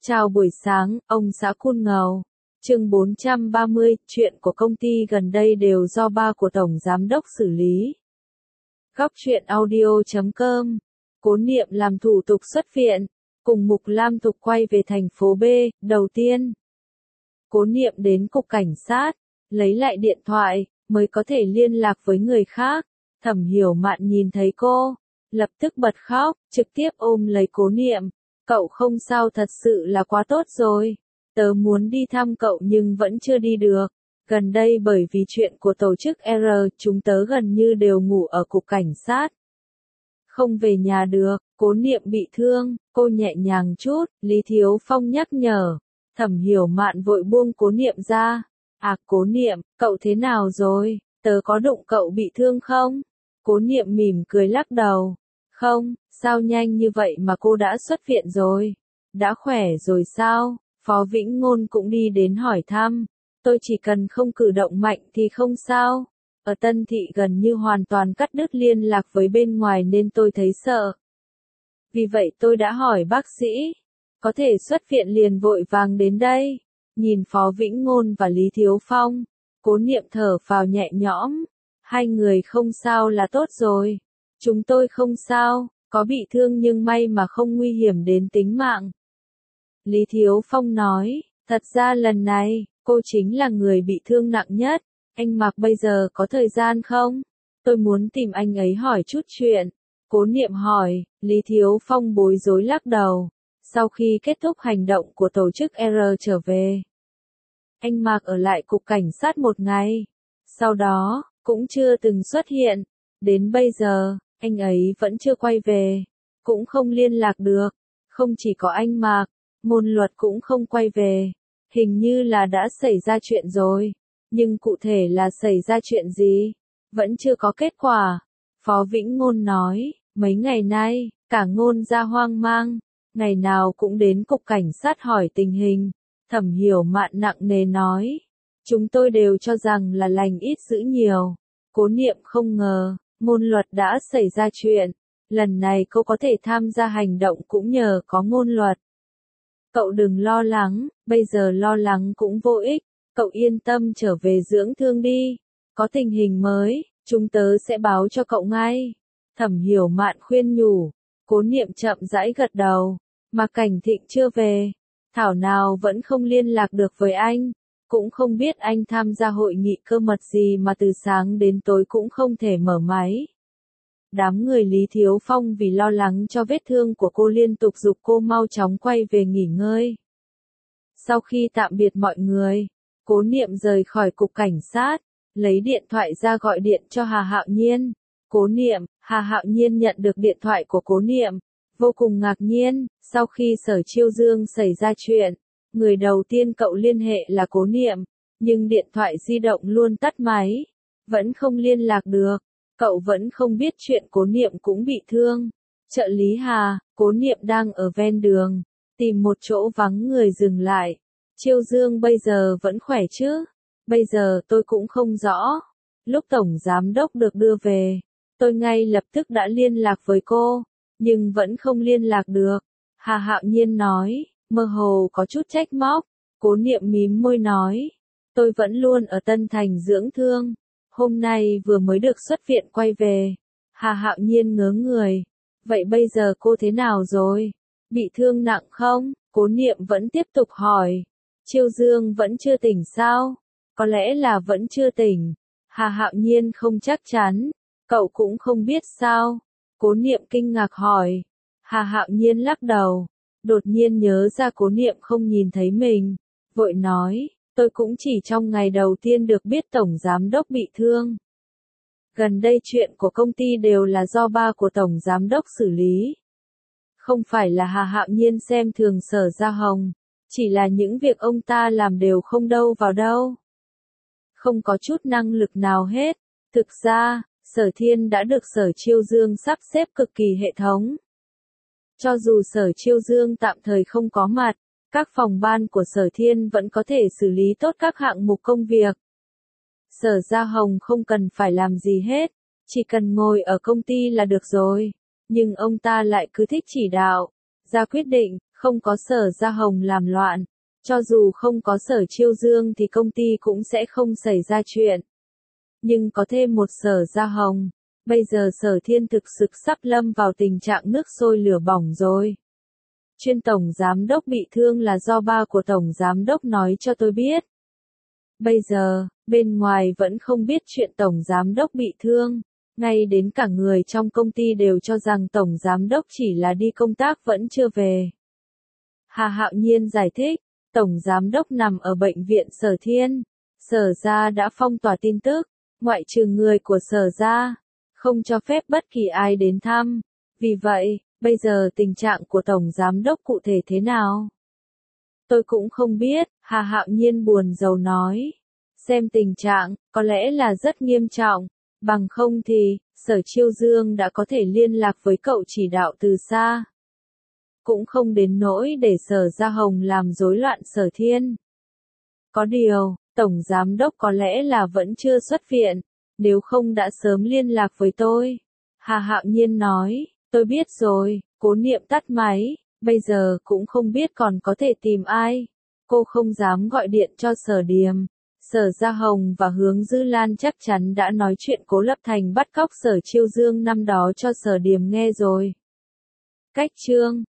Chào buổi sáng, ông xã Kun Ngầu. Chương 430, chuyện của công ty gần đây đều do ba của Tổng Giám đốc xử lý. Góc truyện audio.com. Cố Niệm làm thủ tục xuất viện, cùng Mục Lam Tục quay về thành phố B. Đầu tiên, Cố Niệm đến cục cảnh sát, lấy lại điện thoại, mới có thể liên lạc với người khác. Thẩm Hiểu Mạn nhìn thấy cô, lập tức bật khóc, trực tiếp ôm lấy Cố Niệm. Cậu không sao, thật sự là quá tốt rồi. Tớ muốn đi thăm cậu nhưng vẫn chưa đi được. Gần đây bởi vì chuyện của tổ chức R, chúng tớ gần như đều ngủ ở cục cảnh sát. Không về nhà được, Cố Niệm bị thương, cô nhẹ nhàng chút, Lý Thiếu Phong nhắc nhở. Thẩm Hiểu Mạn vội buông Cố Niệm ra. À, Cố Niệm, cậu thế nào rồi? Tớ có đụng cậu bị thương không? Cố Niệm mỉm cười lắc đầu. Không, sao nhanh như vậy mà cô đã xuất viện rồi? Đã khỏe rồi sao? Phó Vĩnh Ngôn cũng đi đến hỏi thăm. Tôi chỉ cần không cử động mạnh thì không sao. Ở Tân Thị gần như hoàn toàn cắt đứt liên lạc với bên ngoài nên tôi thấy sợ. Vì vậy tôi đã hỏi bác sĩ. Có thể xuất viện liền vội vàng đến đây. Nhìn Phó Vĩnh Ngôn và Lý Thiếu Phong, Cố Niệm thở phào nhẹ nhõm. Hai người không sao là tốt rồi. Chúng tôi không sao, có bị thương nhưng may mà không nguy hiểm đến tính mạng. Lý Thiếu Phong nói, thật ra lần này, cô chính là người bị thương nặng nhất. Anh Mạc bây giờ có thời gian không? Tôi muốn tìm anh ấy hỏi chút chuyện. Cố Niệm hỏi, Lý Thiếu Phong bối rối lắc đầu. Sau khi kết thúc hành động của tổ chức R trở về, anh Mạc ở lại cục cảnh sát một ngày. Sau đó, cũng chưa từng xuất hiện. Đến bây giờ, anh ấy vẫn chưa quay về, cũng không liên lạc được. Không chỉ có anh Mạc, Môn Luật cũng không quay về. Hình như là đã xảy ra chuyện rồi. Nhưng cụ thể là xảy ra chuyện gì? Vẫn chưa có kết quả. Phó Vĩnh Ngôn nói, mấy ngày nay, cả Ngôn gia hoang mang. Ngày nào cũng đến cục cảnh sát hỏi tình hình. Thẩm Hiểu Mạn nặng nề nói. Chúng tôi đều cho rằng là lành ít dữ nhiều. Cố Niệm không ngờ, Môn Luật đã xảy ra chuyện. Lần này cô có thể tham gia hành động cũng nhờ có Môn Luật. Cậu đừng lo lắng, bây giờ lo lắng cũng vô ích. Cậu yên tâm trở về dưỡng thương đi. Có tình hình mới, chúng tớ sẽ báo cho cậu ngay. Thẩm Hiểu Mạn khuyên nhủ. Cố Niệm chậm rãi gật đầu. Mà Cảnh Thịnh chưa về. Thảo nào vẫn không liên lạc được với anh. Cũng không biết anh tham gia hội nghị cơ mật gì mà từ sáng đến tối cũng không thể mở máy. Đám người Lý Thiếu Phong vì lo lắng cho vết thương của cô liên tục giục cô mau chóng quay về nghỉ ngơi. Sau khi tạm biệt mọi người, Cố Niệm rời khỏi cục cảnh sát, lấy điện thoại ra gọi điện cho Hà Hạo Nhiên. Cố Niệm, Hà Hạo Nhiên nhận được điện thoại của Cố Niệm, vô cùng ngạc nhiên. Sau khi Sở Chiêu Dương xảy ra chuyện, người đầu tiên cậu liên hệ là Cố Niệm, nhưng điện thoại di động luôn tắt máy, vẫn không liên lạc được. Cậu vẫn không biết chuyện Cố Niệm cũng bị thương. Trợ lý Hà, Cố Niệm đang ở ven đường, tìm một chỗ vắng người dừng lại. Chiêu Dương bây giờ vẫn khỏe chứ? Bây giờ tôi cũng không rõ. Lúc Tổng Giám đốc được đưa về, tôi ngay lập tức đã liên lạc với cô, nhưng vẫn không liên lạc được. Hà Hạo Nhiên nói, mơ hồ có chút trách móc. Cố Niệm mím môi nói, tôi vẫn luôn ở Tân Thành dưỡng thương. Hôm nay vừa mới được xuất viện quay về. Hà Hạo Nhiên ngớ người. Vậy bây giờ cô thế nào rồi? Bị thương nặng không? Cố Niệm vẫn tiếp tục hỏi. Chiêu Dương vẫn chưa tỉnh sao? Có lẽ là vẫn chưa tỉnh. Hà Hạo Nhiên không chắc chắn. Cậu cũng không biết sao? Cố Niệm kinh ngạc hỏi. Hà Hạo Nhiên lắc đầu. Đột nhiên nhớ ra Cố Niệm không nhìn thấy mình. Vội nói. Tôi cũng chỉ trong ngày đầu tiên được biết Tổng Giám đốc bị thương. Gần đây chuyện của công ty đều là do ba của Tổng Giám đốc xử lý. Không phải là Hà Hạo Nhiên xem thường Sở Gia Hồng, chỉ là những việc ông ta làm đều không đâu vào đâu. Không có chút năng lực nào hết. Thực ra, Sở Thiên đã được Sở Chiêu Dương sắp xếp cực kỳ hệ thống. Cho dù Sở Chiêu Dương tạm thời không có mặt, các phòng ban của Sở Thiên vẫn có thể xử lý tốt các hạng mục công việc. Sở Gia Hồng không cần phải làm gì hết, chỉ cần ngồi ở công ty là được rồi. Nhưng ông ta lại cứ thích chỉ đạo, ra quyết định, Không có Sở Gia Hồng làm loạn, cho dù không có Sở Chiêu Dương thì công ty cũng sẽ không xảy ra chuyện. Nhưng có thêm một Sở Gia Hồng, bây giờ Sở Thiên thực sự sắp lâm vào tình trạng nước sôi lửa bỏng rồi. Chuyên tổng giám đốc bị thương là do ba của tổng giám đốc nói cho tôi biết. Bây giờ, bên ngoài vẫn không biết chuyện tổng giám đốc bị thương, ngay đến cả người trong công ty đều cho rằng tổng giám đốc chỉ là đi công tác vẫn chưa về. Hà Hạo Nhiên giải thích, tổng giám đốc nằm ở bệnh viện Sở Thiên, Sở Gia đã phong tỏa tin tức, ngoại trừ người của Sở Gia, không cho phép bất kỳ ai đến thăm. Vì vậy, bây giờ tình trạng của tổng giám đốc cụ thể thế nào? Tôi cũng không biết, Hà Hạo Nhiên buồn rầu nói. Xem tình trạng, có lẽ là rất nghiêm trọng, bằng không thì, Sở Chiêu Dương đã có thể liên lạc với cậu chỉ đạo từ xa. Cũng không đến nỗi để Sở Gia Hồng làm rối loạn Sở Thiên. Có điều, tổng giám đốc có lẽ là vẫn chưa xuất viện, nếu không đã sớm liên lạc với tôi. Hà Hạo Nhiên nói, tôi biết rồi, Cố Niệm tắt máy, bây giờ cũng không biết còn có thể tìm ai. Cô không dám gọi điện cho Sở Điềm. Sở Gia Hồng và Hướng Dư Lan chắc chắn đã nói chuyện Cố Lập Thành bắt cóc Sở Chiêu Dương năm đó cho Sở Điềm nghe rồi. Cách chương